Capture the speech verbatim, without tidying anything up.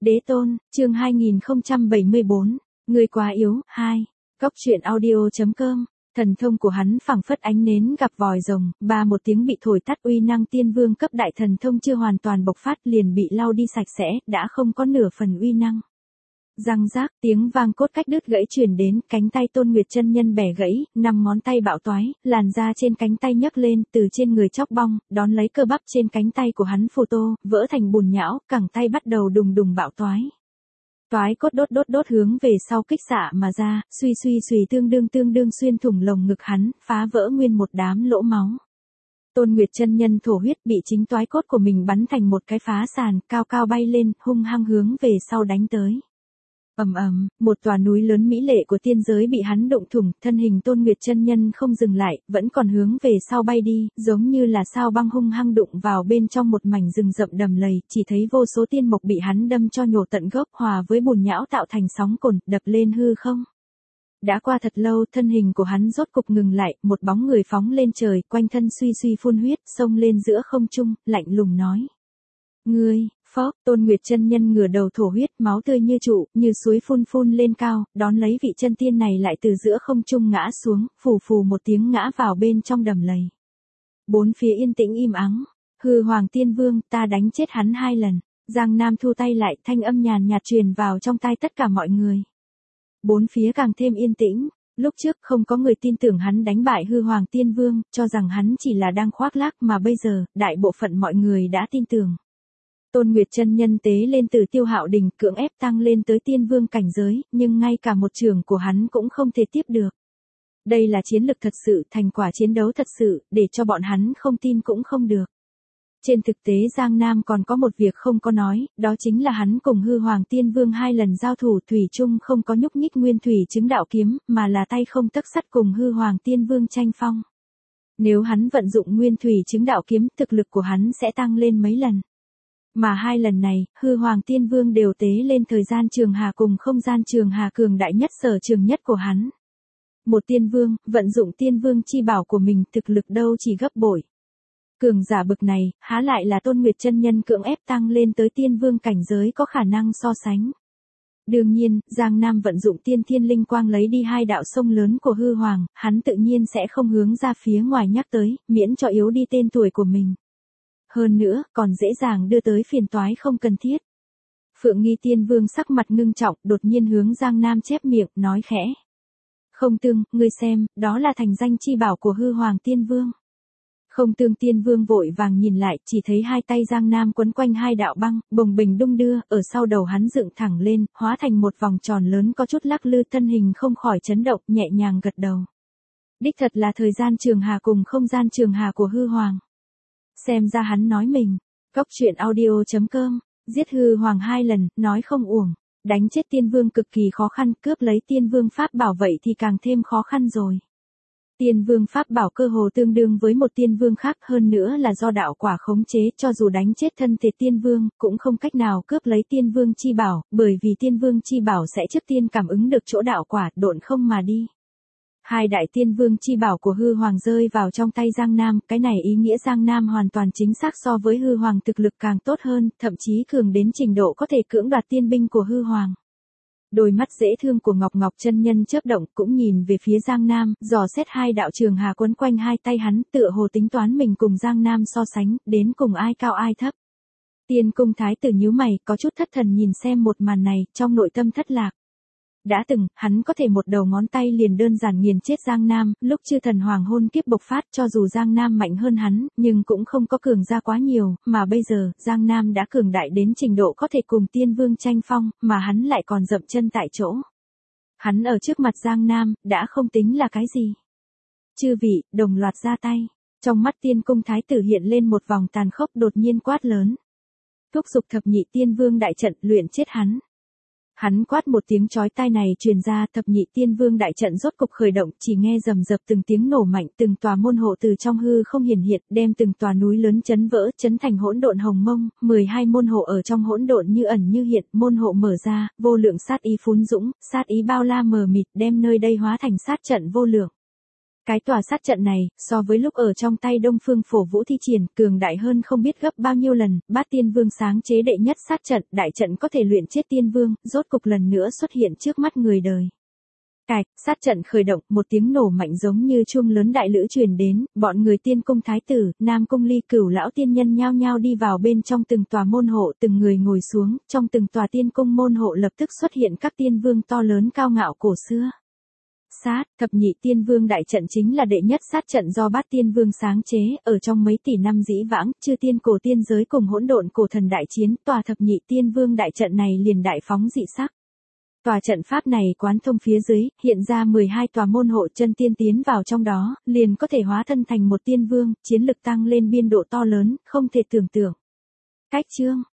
Đế tôn, chương hai nghìn không trăm bảy mươi bốn, người quá yếu, hai. Cốc truyện audio chấm com, thần thông của hắn phảng phất ánh nến gặp vòi rồng, ba một tiếng bị thổi tắt, uy năng tiên vương cấp đại thần thông chưa hoàn toàn bộc phát liền bị lau đi sạch sẽ, đã không có nửa phần uy năng. Răng rác, tiếng vang cốt cách đứt gãy truyền đến, cánh tay Tôn Nguyệt chân nhân bẻ gãy, năm ngón tay bạo toái, làn da trên cánh tay nhấc lên, từ trên người chóc bong, đón lấy cơ bắp trên cánh tay của hắn phù tô, vỡ thành bùn nhão, cẳng tay bắt đầu đùng đùng bạo toái. Toái cốt đốt đốt đốt hướng về sau kích xạ mà ra, suy suy suy tương đương tương đương xuyên thủng lồng ngực hắn, phá vỡ nguyên một đám lỗ máu. Tôn Nguyệt chân nhân thổ huyết bị chính toái cốt của mình bắn thành một cái phá sàn, cao cao bay lên, hung hăng hướng về sau đánh tới. Ầm ầm, một tòa núi lớn mỹ lệ của tiên giới bị hắn đụng thủng, thân hình Tôn Nguyệt chân nhân không dừng lại, vẫn còn hướng về sau bay đi, giống như là sao băng hung hăng đụng vào bên trong một mảnh rừng rậm đầm lầy, chỉ thấy vô số tiên mộc bị hắn đâm cho nhổ tận gốc, hòa với bùn nhão tạo thành sóng cồn, đập lên hư không. Đã qua thật lâu, thân hình của hắn rốt cục ngừng lại, một bóng người phóng lên trời, quanh thân suy suy phun huyết, xông lên giữa không trung, lạnh lùng nói: "Ngươi..." Phốc, Tôn Nguyệt chân nhân ngửa đầu thổ huyết, máu tươi như trụ, như suối phun phun lên cao, đón lấy vị chân tiên này lại từ giữa không trung ngã xuống, phù phù một tiếng ngã vào bên trong đầm lầy. Bốn phía yên tĩnh im ắng. Hư Hoàng Tiên Vương, ta đánh chết hắn hai lần. Giang Nam thu tay lại, thanh âm nhàn nhạt truyền vào trong tai tất cả mọi người. Bốn phía càng thêm yên tĩnh. Lúc trước không có người tin tưởng hắn đánh bại Hư Hoàng Tiên Vương, cho rằng hắn chỉ là đang khoác lác, mà bây giờ, đại bộ phận mọi người đã tin tưởng. Tôn Nguyệt chân nhân tế lên từ Tiêu Hạo đỉnh, cưỡng ép tăng lên tới tiên vương cảnh giới, nhưng ngay cả một trường của hắn cũng không thể tiếp được. Đây là chiến lực thật sự, thành quả chiến đấu thật sự, để cho bọn hắn không tin cũng không được. Trên thực tế Giang Nam còn có một việc không có nói, đó chính là hắn cùng Hư Hoàng Tiên Vương hai lần giao thủ, thủy chung không có nhúc nhích nguyên thủy chứng đạo kiếm, mà là tay không tấc sắt cùng Hư Hoàng Tiên Vương tranh phong. Nếu hắn vận dụng nguyên thủy chứng đạo kiếm, thực lực của hắn sẽ tăng lên mấy lần. Mà hai lần này, Hư Hoàng Tiên Vương đều tế lên thời gian trường hà cùng không gian trường hà cường đại nhất sở trường nhất của hắn. Một tiên vương, vận dụng tiên vương chi bảo của mình, thực lực đâu chỉ gấp bội. Cường giả bực này, há lại là Tôn Nguyệt chân nhân cưỡng ép tăng lên tới tiên vương cảnh giới có khả năng so sánh. Đương nhiên, Giang Nam vận dụng tiên thiên linh quang lấy đi hai đạo sông lớn của Hư Hoàng, hắn tự nhiên sẽ không hướng ra phía ngoài nhắc tới, miễn cho yếu đi tên tuổi của mình. Hơn nữa, còn dễ dàng đưa tới phiền toái không cần thiết. Phượng Nghi Tiên Vương sắc mặt ngưng trọng, đột nhiên hướng Giang Nam chép miệng, nói khẽ: "Không Tương, ngươi xem, đó là thành danh chi bảo của Hư Hoàng Tiên Vương." Không Tương Tiên Vương vội vàng nhìn lại, chỉ thấy hai tay Giang Nam quấn quanh hai đạo băng, bồng bềnh đung đưa, ở sau đầu hắn dựng thẳng lên, hóa thành một vòng tròn lớn có chút lắc lư, thân hình không khỏi chấn động, nhẹ nhàng gật đầu. Đích thật là thời gian trường hà cùng không gian trường hà của Hư Hoàng. Xem ra hắn nói mình. Cốc truyện audio chấm com, giết Hư Hoàng hai lần, nói không uổng. Đánh chết tiên vương cực kỳ khó khăn, cướp lấy tiên vương pháp bảo vậy thì càng thêm khó khăn rồi. Tiên vương pháp bảo cơ hồ tương đương với một tiên vương khác, hơn nữa là do đạo quả khống chế, cho dù đánh chết thân thể tiên vương, cũng không cách nào cướp lấy tiên vương chi bảo, bởi vì tiên vương chi bảo sẽ trước tiên cảm ứng được chỗ đạo quả, độn không mà đi. Hai đại tiên vương chi bảo của Hư Hoàng rơi vào trong tay Giang Nam, cái này ý nghĩa Giang Nam hoàn toàn chính xác so với Hư Hoàng thực lực càng tốt hơn, thậm chí cường đến trình độ có thể cưỡng đoạt tiên binh của Hư Hoàng. Đôi mắt dễ thương của Ngọc Ngọc chân nhân chớp động, cũng nhìn về phía Giang Nam, dò xét hai đạo trường hà quấn quanh hai tay hắn, tựa hồ tính toán mình cùng Giang Nam so sánh, đến cùng ai cao ai thấp. Tiên cung thái tử nhíu mày, có chút thất thần nhìn xem một màn này, trong nội tâm thất lạc. Đã từng, hắn có thể một đầu ngón tay liền đơn giản nghiền chết Giang Nam, lúc chư thần hoàng hôn kiếp bộc phát, cho dù Giang Nam mạnh hơn hắn, nhưng cũng không có cường ra quá nhiều, mà bây giờ, Giang Nam đã cường đại đến trình độ có thể cùng tiên vương tranh phong, mà hắn lại còn dậm chân tại chỗ. Hắn ở trước mặt Giang Nam, đã không tính là cái gì. Chư vị, đồng loạt ra tay. Trong mắt tiên cung thái tử hiện lên một vòng tàn khốc, đột nhiên quát lớn: "Thúc giục thập nhị tiên vương đại trận, luyện chết hắn." Hắn quát một tiếng chói tai này truyền ra, thập nhị tiên vương đại trận rốt cục khởi động, chỉ nghe rầm rập từng tiếng nổ mạnh, từng tòa môn hộ từ trong hư không hiển hiện, đem từng tòa núi lớn chấn vỡ, chấn thành hỗn độn hồng mông, mười hai môn hộ ở trong hỗn độn như ẩn như hiện, môn hộ mở ra, vô lượng sát ý phún dũng, sát ý bao la mờ mịt, đem nơi đây hóa thành sát trận vô lượng. Cái tòa sát trận này, so với lúc ở trong tay Đông Phương Phổ Vũ thi triển, cường đại hơn không biết gấp bao nhiêu lần, Bát Tiên Vương sáng chế đệ nhất sát trận, đại trận có thể luyện chết tiên vương, rốt cục lần nữa xuất hiện trước mắt người đời. Cạch, sát trận khởi động, một tiếng nổ mạnh giống như chuông lớn đại lữ truyền đến, bọn người Tiên Cung thái tử, Nam Cung Ly Cửu lão tiên nhân nhao nhao đi vào bên trong từng tòa môn hộ, từng người ngồi xuống, trong từng tòa tiên cung môn hộ lập tức xuất hiện các tiên vương to lớn cao ngạo cổ xưa. Sát, thập nhị tiên vương đại trận chính là đệ nhất sát trận do Bát Tiên Vương sáng chế, ở trong mấy tỷ năm dĩ vãng, chư tiên cổ tiên giới cùng hỗn độn cổ thần đại chiến, tòa thập nhị tiên vương đại trận này liền đại phóng dị sắc. Tòa trận pháp này quán thông phía dưới, hiện ra mười hai tòa môn hộ, chân tiên tiến vào trong đó, liền có thể hóa thân thành một tiên vương, chiến lực tăng lên biên độ to lớn, không thể tưởng tượng. Cách chương